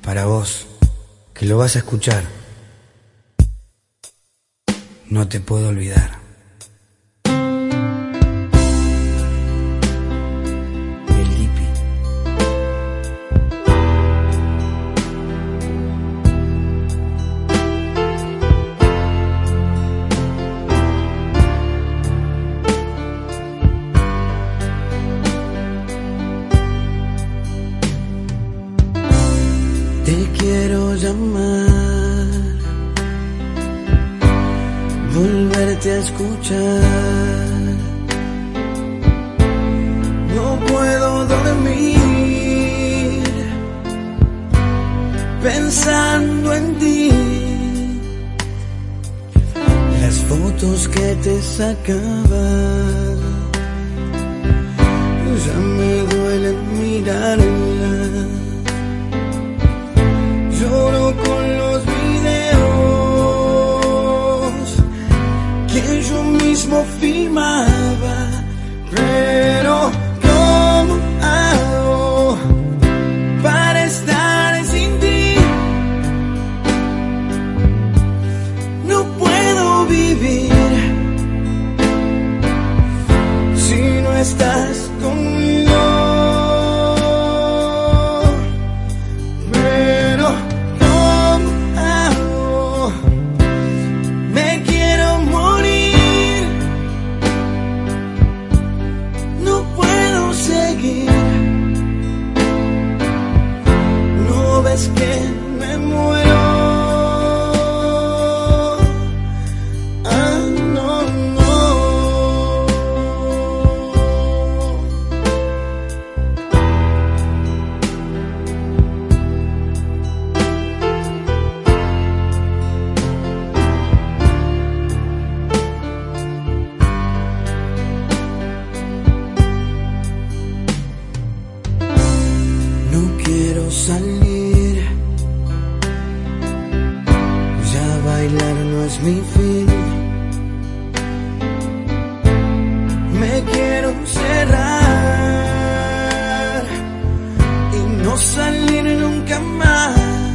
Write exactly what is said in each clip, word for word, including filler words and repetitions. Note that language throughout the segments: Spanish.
para vos, que lo vas a escuchar. No te puedo olvidar. Te quiero llamar, volverte a escuchar. No puedo dormir pensando en ti. Las fotos que te sacaba ya me duele mirarlas. Lloro con los videos que yo mismo filmaba, pero ¿cómo hago para estar sin ti? No puedo vivir si no estás conmigo. Es que me muero. Ah, no, no. No quiero salir, bailar no es mi fin. Me quiero cerrar y no salir nunca más.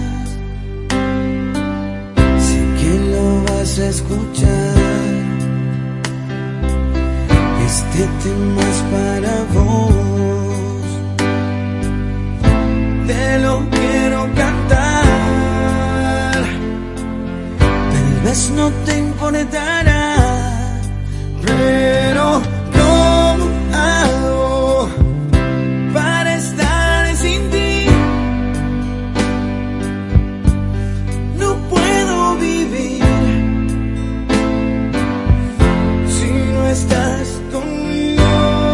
Sé que lo vas a escuchar. Este tema es para vos. Te lo quiero cantar. Tal vez no te importará, pero ¿cómo hago para estar sin ti? No puedo vivir si no estás conmigo.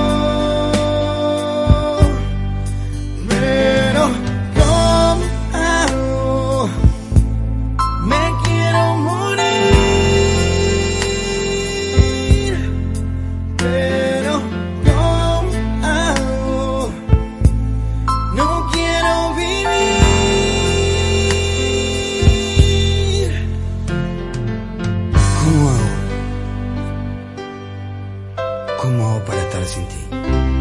Pero ¿cómo hago? Me quiero morir. ¿Cómo hago para estar sin ti?